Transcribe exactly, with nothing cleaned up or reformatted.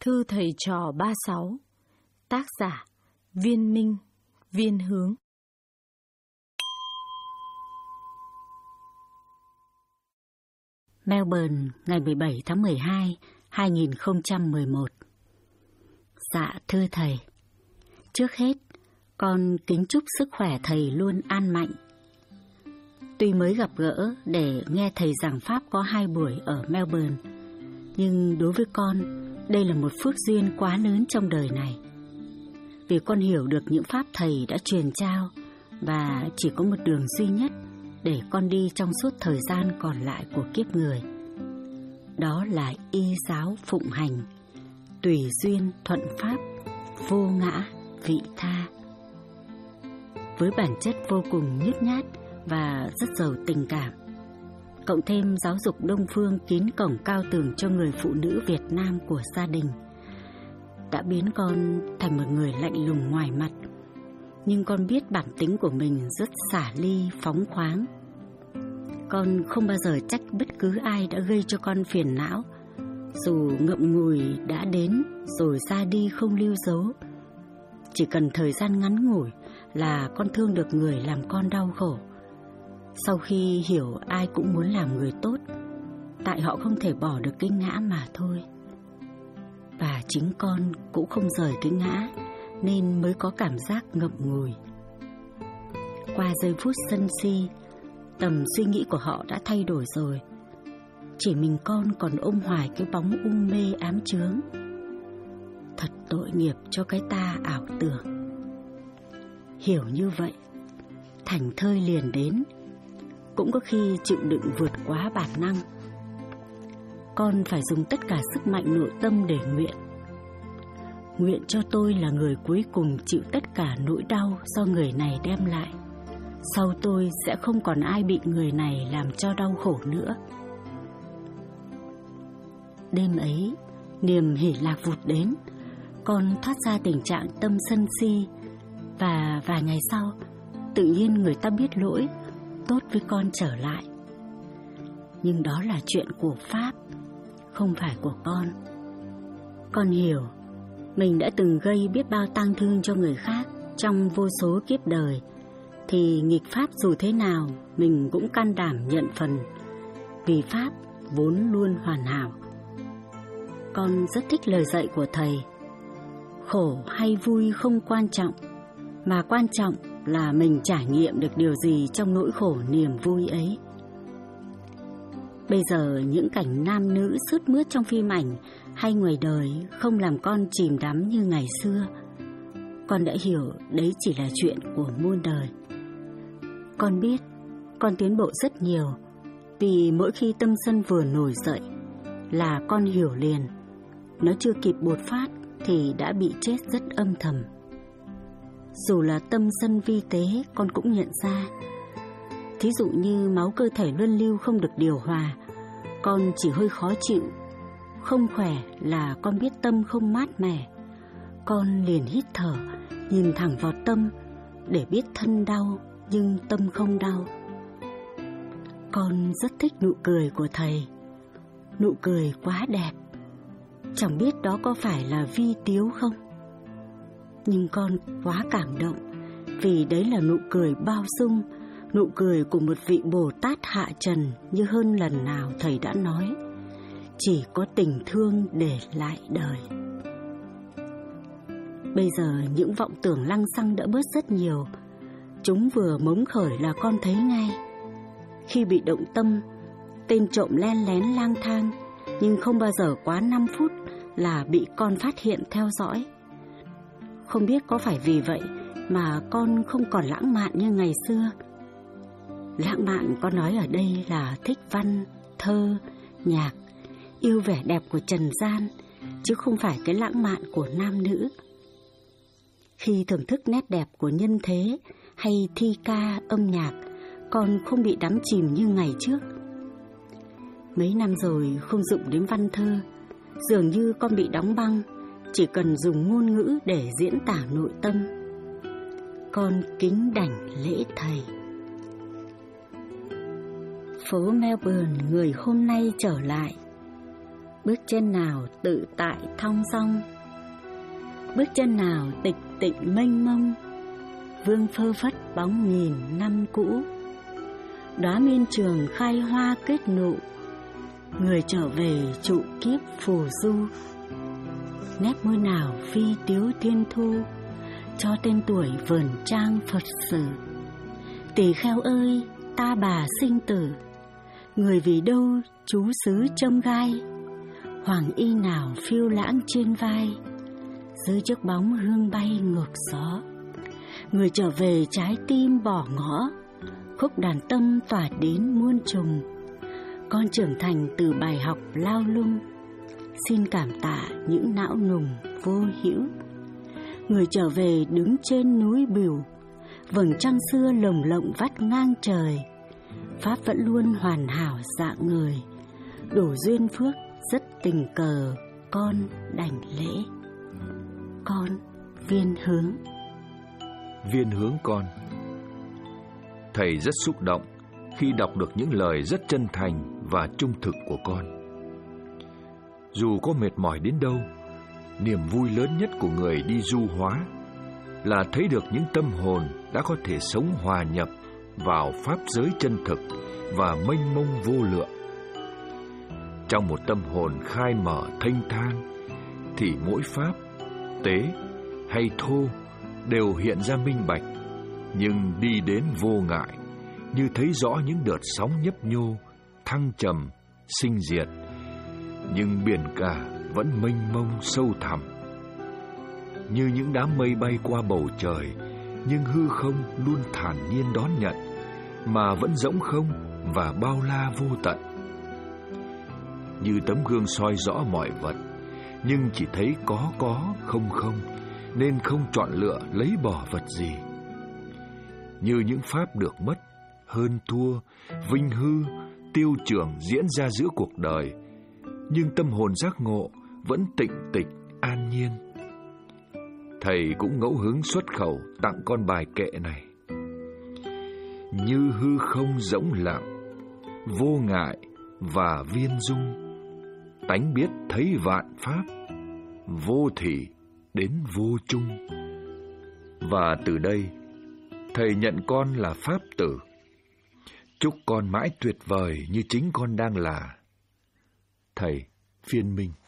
Thư thầy trò ba sáu. Tác giả Viên Minh, Viên Hướng. Melbourne, ngày mười bảy tháng mười hai, hai nghìn không trăm mười một. Dạ thưa thầy, trước hết, con kính chúc sức khỏe thầy luôn an mạnh. Tuy mới gặp gỡ để nghe thầy giảng pháp có hai buổi ở Melbourne, nhưng đối với con, đây là một phước duyên quá lớn trong đời này. Vì con hiểu được những pháp thầy đã truyền trao và chỉ có một đường duy nhất để con đi trong suốt thời gian còn lại của kiếp người. Đó là y giáo phụng hành, tùy duyên thuận pháp, vô ngã vị tha. Với bản chất vô cùng nhút nhát và rất giàu tình cảm, cộng thêm giáo dục đông phương kín cổng cao tường cho người phụ nữ Việt Nam của gia đình, đã biến con thành một người lạnh lùng ngoài mặt. Nhưng con biết bản tính của mình rất xả ly, phóng khoáng. Con không bao giờ trách bất cứ ai đã gây cho con phiền não, dù ngậm ngùi đã đến rồi ra đi không lưu dấu. Chỉ cần thời gian ngắn ngủi là con thương được người làm con đau khổ. Sau khi hiểu ai cũng muốn làm người tốt, tại họ không thể bỏ được cái ngã mà thôi. Và chính con cũng không rời cái ngã, nên mới có cảm giác ngậm ngùi. Qua giây phút sân si, tầm suy nghĩ của họ đã thay đổi rồi. Chỉ mình con còn ôm hoài cái bóng u mê ám chướng. Thật tội nghiệp cho cái ta ảo tưởng. Hiểu như vậy, thảnh thơi liền đến, cũng có khi chịu đựng vượt quá bản năng. Con phải dùng tất cả sức mạnh nội tâm để nguyện. Nguyện cho tôi là người cuối cùng chịu tất cả nỗi đau do người này đem lại. Sau tôi sẽ không còn ai bị người này làm cho đau khổ nữa. Đêm ấy, niềm hỉ lạc vụt đến, con thoát ra tình trạng tâm sân si. Và vài ngày sau, tự nhiên người ta biết lỗi, tốt với con trở lại. Nhưng đó là chuyện của Pháp, không phải của con. Con hiểu, mình đã từng gây biết bao tang thương cho người khác trong vô số kiếp đời, thì nghịch Pháp dù thế nào mình cũng can đảm nhận phần, vì Pháp vốn luôn hoàn hảo. Con rất thích lời dạy của thầy. Khổ hay vui không quan trọng, mà quan trọng là mình trải nghiệm được điều gì trong nỗi khổ niềm vui ấy. Bây giờ những cảnh nam nữ sướt mướt trong phim ảnh hay ngoài đời không làm con chìm đắm như ngày xưa. Con đã hiểu đấy chỉ là chuyện của muôn đời. Con biết con tiến bộ rất nhiều, vì mỗi khi tâm sân vừa nổi dậy là con hiểu liền. Nó chưa kịp bột phát thì đã bị chết rất âm thầm. Dù là tâm sân vi tế, con cũng nhận ra. Thí dụ như máu cơ thể luân lưu không được điều hòa, con chỉ hơi khó chịu. Không khỏe là con biết tâm không mát mẻ. Con liền hít thở, nhìn thẳng vào tâm để biết thân đau nhưng tâm không đau. Con rất thích nụ cười của thầy. Nụ cười quá đẹp. Chẳng biết đó có phải là vi tiếu không? Nhưng con quá cảm động, vì đấy là nụ cười bao dung, nụ cười của một vị Bồ Tát hạ trần, như hơn lần nào thầy đã nói, chỉ có tình thương để lại đời. Bây giờ những vọng tưởng lăng xăng đã bớt rất nhiều. Chúng vừa mống khởi là con thấy ngay. Khi bị động tâm, tên trộm len lén lang thang, nhưng không bao giờ quá năm phút là bị con phát hiện theo dõi. Không biết có phải vì vậy mà con không còn lãng mạn như ngày xưa. Lãng mạn con nói ở đây là thích văn, thơ, nhạc, yêu vẻ đẹp của trần gian, chứ không phải cái lãng mạn của nam nữ. Khi thưởng thức nét đẹp của nhân thế hay thi ca, âm nhạc, con không bị đắm chìm như ngày trước. Mấy năm rồi không dụng đến văn thơ, dường như con bị đóng băng, chỉ cần dùng ngôn ngữ để diễn tả nội tâm. Con kính đảnh lễ thầy. Phố Melbourne người hôm nay trở lại. bước chân nào tự tại thong dong, bước chân nào tịch tịnh mênh mông, vương phơ phất bóng nghìn năm cũ. Đóa miên trường khai hoa kết nụ, người trở về trụ kiếp phù du. Nét môi nào phi tiếu thiên thu, cho tên tuổi vườn trang Phật sử. Tỳ kheo ơi, ta bà sinh tử, người vì đâu trú xứ trông gai. Hoàng y nào phiêu lãng trên vai, dưới chiếc bóng hương bay ngược gió. Người trở về trái tim bỏ ngõ, khúc đàn tâm tỏa đến muôn trùng. Con trưởng thành từ bài học lao lung, xin cảm tạ những não nùng vô hữu. Người trở về đứng trên núi Bửu, vầng trăng xưa lồng lộng vắt ngang trời. Pháp vẫn luôn hoàn hảo dạng người, đủ duyên phước rất tình cờ, con đảnh lễ. Con Viên Hướng. Viên Hướng con. Thầy rất xúc động khi đọc được những lời rất chân thành và trung thực của con. Dù có mệt mỏi đến đâu, niềm vui lớn nhất của người đi du hóa là thấy được những tâm hồn đã có thể sống hòa nhập vào pháp giới chân thực và mênh mông vô lượng. Trong một tâm hồn khai mở thênh thang thì mỗi pháp, tế hay thô đều hiện ra minh bạch, nhưng đi đến vô ngại, như thấy rõ những đợt sóng nhấp nhô, thăng trầm, sinh diệt, nhưng biển cả vẫn mênh mông sâu thẳm. Như những đám mây bay qua bầu trời, nhưng hư không luôn thản nhiên đón nhận, mà vẫn rỗng không và bao la vô tận. Như tấm gương soi rõ mọi vật, nhưng chỉ thấy có có, không không, nên không chọn lựa lấy bỏ vật gì. Như những pháp được mất, hơn thua, vinh hư, tiêu trường diễn ra giữa cuộc đời, nhưng tâm hồn giác ngộ vẫn tịnh tịch, an nhiên. Thầy cũng ngẫu hứng xuất khẩu tặng con bài kệ này. Như hư không rỗng lặng, vô ngại và viên dung, tánh biết thấy vạn pháp, vô thị đến vô chung. Và từ đây, thầy nhận con là pháp tử. Chúc con mãi tuyệt vời như chính con đang là. Thầy Phiên Minh.